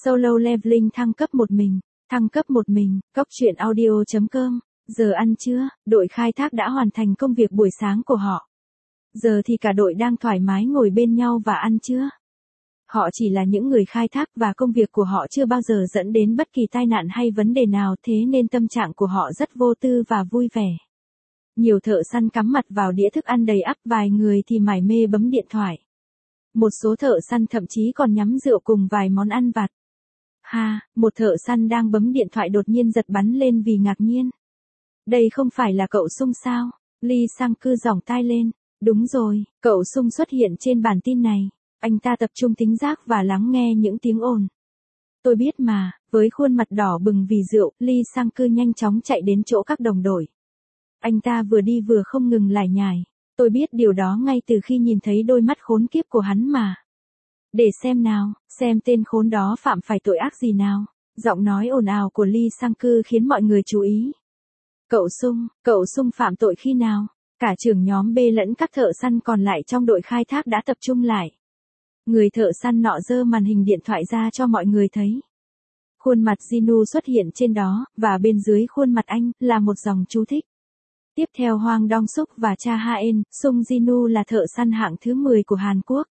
Solo Leveling thăng cấp một mình. Thăng cấp một mình, Cóc truyện audio.com. Giờ ăn trưa, đội khai thác đã hoàn thành công việc buổi sáng của họ. Giờ thì cả đội đang thoải mái ngồi bên nhau và ăn trưa. Họ chỉ là những người khai thác và công việc của họ chưa bao giờ dẫn đến bất kỳ tai nạn hay vấn đề nào, thế nên tâm trạng của họ rất vô tư và vui vẻ. Nhiều thợ săn cắm mặt vào đĩa thức ăn đầy ắp, vài người thì mải mê bấm điện thoại. Một số thợ săn thậm chí còn nhắm rượu cùng vài món ăn vặt. Một thợ săn đang bấm điện thoại đột nhiên giật bắn lên vì ngạc nhiên. Đây không phải là cậu Sung sao? Lee Sang-kư giỏng tai lên. Đúng rồi, cậu Sung xuất hiện trên bản tin này. Anh ta tập trung thính giác và lắng nghe những tiếng ồn. Tôi biết mà, với khuôn mặt đỏ bừng vì rượu, Lee Sang-kư nhanh chóng chạy đến chỗ các đồng đội. Anh ta vừa đi vừa không ngừng lải nhải. Tôi biết điều đó ngay từ khi nhìn thấy đôi mắt khốn kiếp của hắn mà. Để xem nào, xem tên khốn đó phạm phải tội ác gì nào. Giọng nói ồn ào của Lee Sang-kư khiến mọi người chú ý. Cậu Sung phạm tội khi nào? Cả trưởng nhóm B lẫn các thợ săn còn lại trong đội khai thác đã tập trung lại. Người thợ săn nọ giơ màn hình điện thoại ra cho mọi người thấy. Khuôn mặt Jinu xuất hiện trên đó, và bên dưới khuôn mặt anh là một dòng chú thích. Tiếp theo Hwang Dong-suk và Cha Ha-en, Sung Jinu là thợ săn hạng thứ 10 của Hàn Quốc.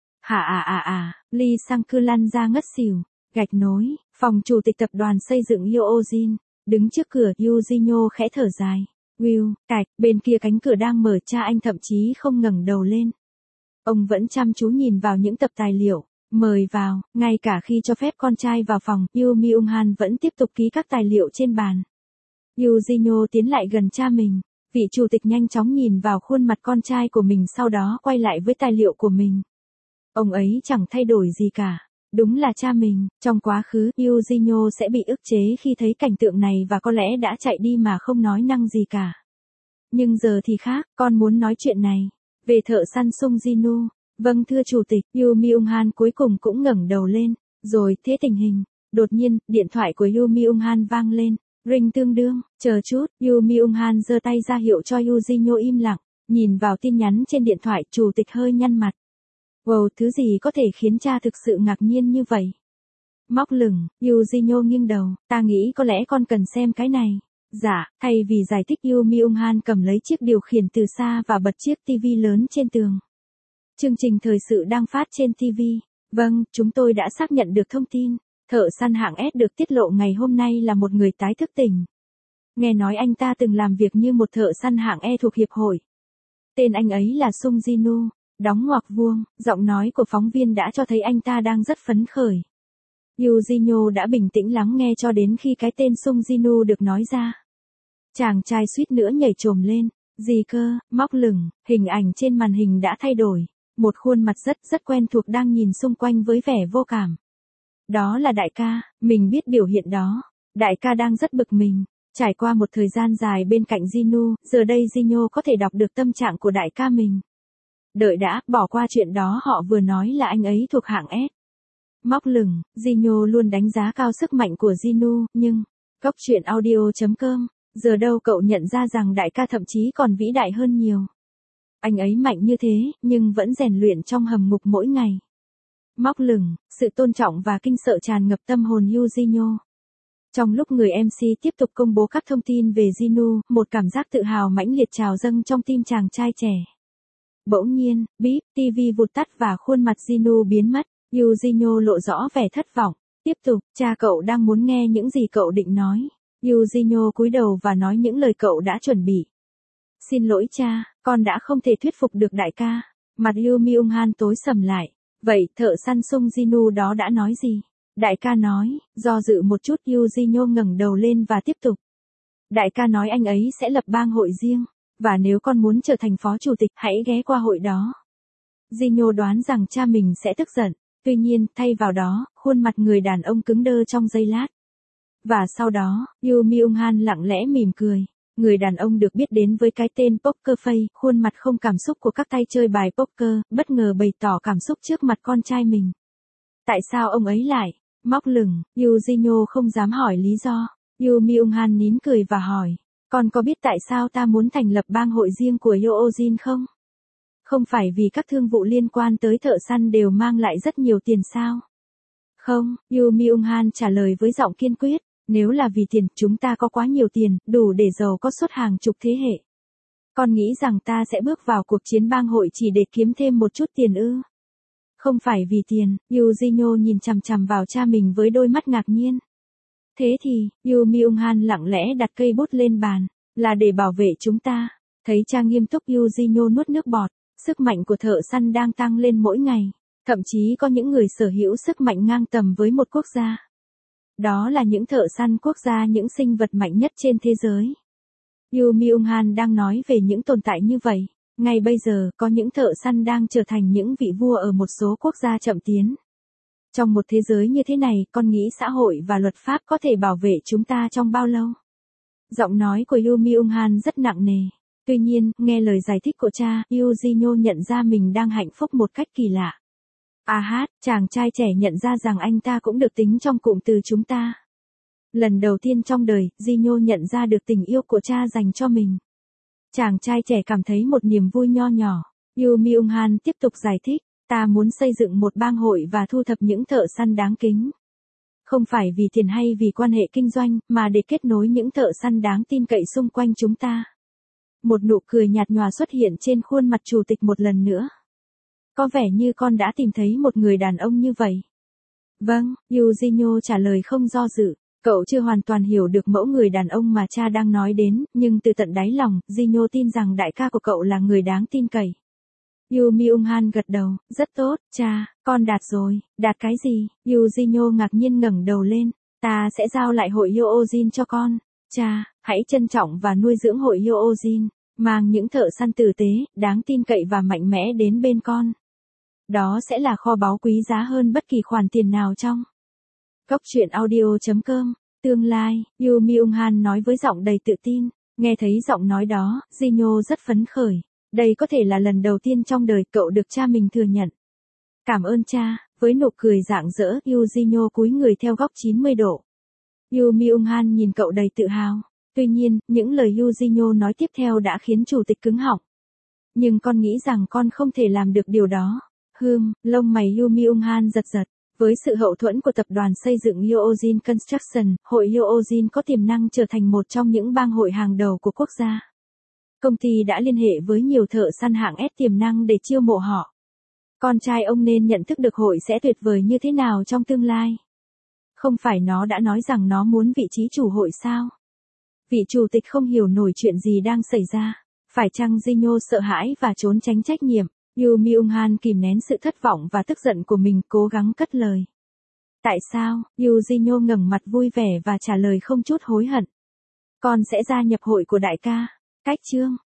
Lee Sang-kư lăn ra ngất xỉu. Gạch nối, phòng chủ tịch tập đoàn xây dựng Yoojin, đứng trước cửa, Yoo Ji-nyo khẽ thở dài. Cạch, bên kia cánh cửa đang mở, cha anh thậm chí không ngẩng đầu lên. Ông vẫn chăm chú nhìn vào những tập tài liệu. Mời vào, ngay cả khi cho phép con trai vào phòng, Yoo Myung-han vẫn tiếp tục ký các tài liệu trên bàn. Yoo Ji-nyo tiến lại gần cha mình. Vị chủ tịch nhanh chóng nhìn vào khuôn mặt con trai của mình, sau đó quay lại với tài liệu của mình. Ông ấy chẳng thay đổi gì cả. Đúng là cha mình. Trong quá khứ, Yoo Ji-nyo sẽ bị ức chế khi thấy cảnh tượng này và có lẽ đã chạy đi mà không nói năng gì cả. Nhưng giờ thì khác, con muốn nói chuyện này. Về thợ săn Sung Jinu. Vâng thưa chủ tịch. Yoo Myung-han cuối cùng cũng ngẩng đầu lên. Rồi, thế tình hình. Đột nhiên, điện thoại của Yoo Myung-han vang lên. Ring tương đương. Chờ chút, Yoo Myung-han giơ tay ra hiệu cho Yoo Ji-nyo im lặng. Nhìn vào tin nhắn trên điện thoại, chủ tịch hơi nhăn mặt. Wow, thứ gì có thể khiến cha thực sự ngạc nhiên như vậy? Móc lửng, Yoo Ji-nyo nghiêng đầu, ta nghĩ có lẽ con cần xem cái này. Dạ, thay vì giải thích, Yoo Myung-han cầm lấy chiếc điều khiển từ xa và bật chiếc TV lớn trên tường. Chương trình thời sự đang phát trên TV. Vâng, chúng tôi đã xác nhận được thông tin. Thợ săn hạng S được tiết lộ ngày hôm nay là một người tái thức tỉnh. Nghe nói anh ta từng làm việc như một thợ săn hạng E thuộc hiệp hội. Tên anh ấy là Sung Jinu. Đóng ngoặc vuông, giọng nói của phóng viên đã cho thấy anh ta đang rất phấn khởi. Yoo Ji-nyo đã bình tĩnh lắng nghe cho đến khi cái tên Sung Jinu được nói ra. Chàng trai suýt nữa nhảy chồm lên. Gì cơ? Móc lửng, hình ảnh trên màn hình đã thay đổi. Một khuôn mặt rất quen thuộc đang nhìn xung quanh với vẻ vô cảm. Đó là đại ca, mình biết biểu hiện đó. Đại ca đang rất bực mình. Trải qua một thời gian dài bên cạnh Jinu, giờ đây Jinu có thể đọc được tâm trạng của đại ca mình. Đợi đã, bỏ qua chuyện đó, họ vừa nói là anh ấy thuộc hạng S. Móc lửng, Jinu luôn đánh giá cao sức mạnh của Jinu, nhưng, Cóc truyện audio.com, giờ đâu cậu nhận ra rằng đại ca thậm chí còn vĩ đại hơn nhiều. Anh ấy mạnh như thế, nhưng vẫn rèn luyện trong hầm ngục mỗi ngày. Móc lửng, sự tôn trọng và kinh sợ tràn ngập tâm hồn Yoo Ji-nyo. Trong lúc người MC tiếp tục công bố các thông tin về Jinu, một cảm giác tự hào mãnh liệt trào dâng trong tim chàng trai trẻ. Bỗng nhiên, bíp, TV vụt tắt và khuôn mặt Jinu biến mất. Yoo Ji-nyo lộ rõ vẻ thất vọng. Tiếp tục, cha cậu đang muốn nghe những gì cậu định nói. Yoo Ji-nyo cúi đầu và nói những lời cậu đã chuẩn bị. Xin lỗi cha, con đã không thể thuyết phục được đại ca. Mặt Yoo Myung-han tối sầm lại. Vậy, thợ săn Sung Jinu đó đã nói gì? Đại ca nói, do dự một chút, Yoo Ji-nyo ngẩng đầu lên và tiếp tục. Đại ca nói anh ấy sẽ lập bang hội riêng. Và nếu con muốn trở thành phó chủ tịch, hãy ghé qua hội đó. Ji-nyo đoán rằng cha mình sẽ tức giận. Tuy nhiên, thay vào đó, khuôn mặt người đàn ông cứng đơ trong giây lát. Và sau đó, Yoo Myung-han lặng lẽ mỉm cười. Người đàn ông được biết đến với cái tên Poker Face, khuôn mặt không cảm xúc của các tay chơi bài poker, bất ngờ bày tỏ cảm xúc trước mặt con trai mình. Tại sao ông ấy lại? Móc lửng, Yoo Ji-nyo không dám hỏi lý do. Yoo Myung-han nín cười và hỏi. Con có biết tại sao ta muốn thành lập bang hội riêng của Yoojin không? Không phải vì các thương vụ liên quan tới thợ săn đều mang lại rất nhiều tiền sao? Không, Yu Myung-han trả lời với giọng kiên quyết. Nếu là vì tiền, chúng ta có quá nhiều tiền, đủ để giàu có suốt hàng chục thế hệ. Con nghĩ rằng ta sẽ bước vào cuộc chiến bang hội chỉ để kiếm thêm một chút tiền ư? Không phải vì tiền, Yu Ji-nyo nhìn chằm chằm vào cha mình với đôi mắt ngạc nhiên. Thế thì, Yu Myung-han lặng lẽ đặt cây bút lên bàn, là để bảo vệ chúng ta. Thấy cha nghiêm túc, Yu Ji-nyo nuốt nước bọt, sức mạnh của thợ săn đang tăng lên mỗi ngày. Thậm chí có những người sở hữu sức mạnh ngang tầm với một quốc gia. Đó là những thợ săn quốc gia, những sinh vật mạnh nhất trên thế giới. Yu Myung-han đang nói về những tồn tại như vậy. Ngay bây giờ, có những thợ săn đang trở thành những vị vua ở một số quốc gia chậm tiến. Trong một thế giới như thế này, con nghĩ xã hội và luật pháp có thể bảo vệ chúng ta trong bao lâu? Giọng nói của Yu Myung-han rất nặng nề. Tuy nhiên, nghe lời giải thích của cha, Yu Ji-nyo nhận ra mình đang hạnh phúc một cách kỳ lạ. Chàng trai trẻ nhận ra rằng anh ta cũng được tính trong cụm từ chúng ta. Lần đầu tiên trong đời, Ji-nyo nhận ra được tình yêu của cha dành cho mình. Chàng trai trẻ cảm thấy một niềm vui nho nhỏ. Yu Myung-han tiếp tục giải thích, ta muốn xây dựng một bang hội và thu thập những thợ săn đáng kính. Không phải vì tiền hay vì quan hệ kinh doanh, mà để kết nối những thợ săn đáng tin cậy xung quanh chúng ta. Một nụ cười nhạt nhòa xuất hiện trên khuôn mặt chủ tịch một lần nữa. Có vẻ như con đã tìm thấy một người đàn ông như vậy. Vâng, Yu Ji-nyo trả lời không do dự. Cậu chưa hoàn toàn hiểu được mẫu người đàn ông mà cha đang nói đến, nhưng từ tận đáy lòng, Ji-nyo tin rằng đại ca của cậu là người đáng tin cậy. Yu Myung-han gật đầu, rất tốt, cha, con đạt rồi. Đạt cái gì? Yu Ji-nyo ngạc nhiên ngẩng đầu lên. Ta sẽ giao lại hội Yoojin cho con. Cha, hãy trân trọng và nuôi dưỡng hội Yoojin, mang những thợ săn tử tế, đáng tin cậy và mạnh mẽ đến bên con. Đó sẽ là kho báu quý giá hơn bất kỳ khoản tiền nào trong. Góc truyện audio.com, tương lai, Yu Myung-han nói với giọng đầy tự tin. Nghe thấy giọng nói đó, Ji-nyo rất phấn khởi. Đây có thể là lần đầu tiên trong đời cậu được cha mình thừa nhận. Cảm ơn cha, với nụ cười rạng rỡ, Yu Ji-nyo cúi người theo góc 90 độ. Yu Myung-han nhìn cậu đầy tự hào. Tuy nhiên, những lời Yu Ji-nyo nói tiếp theo đã khiến chủ tịch cứng họng. Nhưng con nghĩ rằng con không thể làm được điều đó. Lông mày Yu Myung-han giật giật. Với sự hậu thuẫn của tập đoàn xây dựng Yoojin Construction, hội Yoojin có tiềm năng trở thành một trong những bang hội hàng đầu của quốc gia. Công ty đã liên hệ với nhiều thợ săn hạng S tiềm năng để chiêu mộ họ. Con trai ông nên nhận thức được hội sẽ tuyệt vời như thế nào trong tương lai. Không phải nó đã nói rằng nó muốn vị trí chủ hội sao? Vị chủ tịch không hiểu nổi chuyện gì đang xảy ra. Phải chăng Ji-nyo sợ hãi và trốn tránh trách nhiệm? Yu Myung-han kìm nén sự thất vọng và tức giận của mình, cố gắng cất lời. Tại sao? Yu Ji-nyo ngẩng mặt vui vẻ và trả lời không chút hối hận. Con sẽ gia nhập hội của đại ca. Cách chương